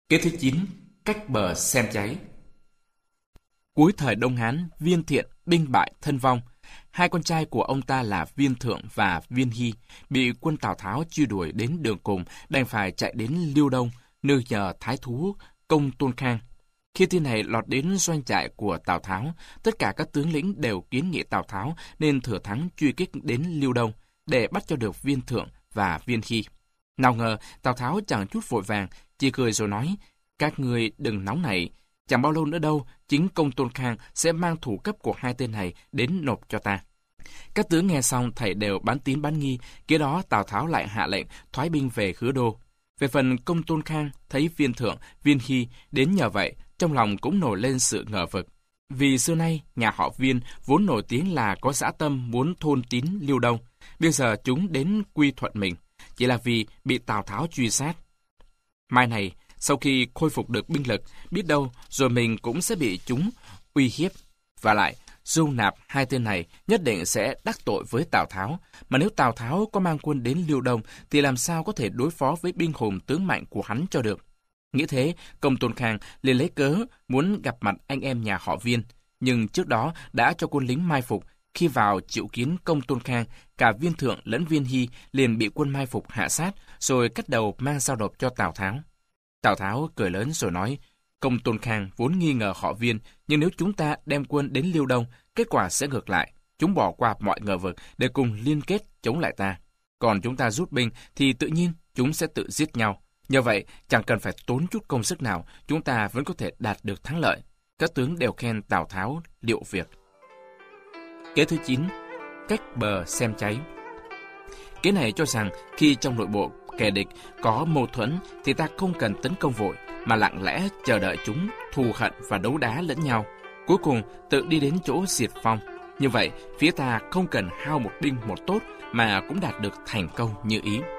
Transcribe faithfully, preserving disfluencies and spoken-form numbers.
Kế thứ chín, cách bờ xem cháy. Cuối thời Đông Hán, Viên Thiện binh bại thân vong. Hai con trai của ông ta là Viên Thượng và Viên Hy bị quân Tào Tháo truy đuổi đến đường cùng, đành phải chạy đến Liêu Đông, nơi nhờ thái thú Công Tôn Khang. Khi tin này lọt đến doanh trại của Tào Tháo, tất cả các tướng lĩnh đều kiến nghị Tào Tháo nên thừa thắng truy kích đến Liêu Đông để bắt cho được Viên Thượng và Viên Hy. Nào ngờ Tào Tháo chẳng chút vội vàng, chỉ cười rồi nói: các ngươi đừng nóng nảy, chẳng bao lâu nữa đâu, chính Công Tôn Khang sẽ mang thủ cấp của hai tên này đến nộp cho ta. Các tướng nghe xong thảy đều bán tín bán nghi. Kế đó Tào Tháo lại hạ lệnh thoái binh về Hứa Đô. Về phần Công Tôn Khang thấy Viên Thượng, Viên Hy đến nhờ vậy, trong lòng cũng nổi lên sự ngờ vực. Vì xưa nay nhà họ Viên vốn nổi tiếng là có dã tâm muốn thôn tín Liêu Đông, bây giờ chúng đến quy thuận mình chỉ là vì bị Tào Tháo truy sát. Mai này sau khi khôi phục được binh lực, biết đâu rồi mình cũng sẽ bị chúng uy hiếp. Và lại, dung nạp hai tên này nhất định sẽ đắc tội với Tào Tháo. Mà nếu Tào Tháo có mang quân đến Liêu Đông, thì làm sao có thể đối phó với binh hùng tướng mạnh của hắn cho được. Nghĩ thế, Công Tôn Khang liền lấy cớ muốn gặp mặt anh em nhà họ Viên. Nhưng trước đó đã cho quân lính mai phục. Khi vào triệu kiến Công Tôn Khang, cả Viên Thượng lẫn Viên Hy liền bị quân mai phục hạ sát, rồi cắt đầu mang giao nộp cho Tào Tháo. Tào Tháo cười lớn rồi nói: Công Tôn Khang vốn nghi ngờ họ Viên, nhưng nếu chúng ta đem quân đến Liêu Đông, kết quả sẽ ngược lại. Chúng bỏ qua mọi ngờ vực để cùng liên kết chống lại ta. Còn chúng ta rút binh thì tự nhiên chúng sẽ tự giết nhau. Nhờ vậy, chẳng cần phải tốn chút công sức nào, chúng ta vẫn có thể đạt được thắng lợi. Các tướng đều khen Tào Tháo liệu việc. Kế thứ chín, cách bờ xem cháy. Kế này cho rằng khi trong nội bộ kẻ địch có mâu thuẫn thì ta không cần tấn công vội, mà lặng lẽ chờ đợi chúng thù hận và đấu đá lẫn nhau, cuối cùng tự đi đến chỗ diệt vong. Như vậy, phía ta không cần hao một binh một tốt mà cũng đạt được thành công như ý.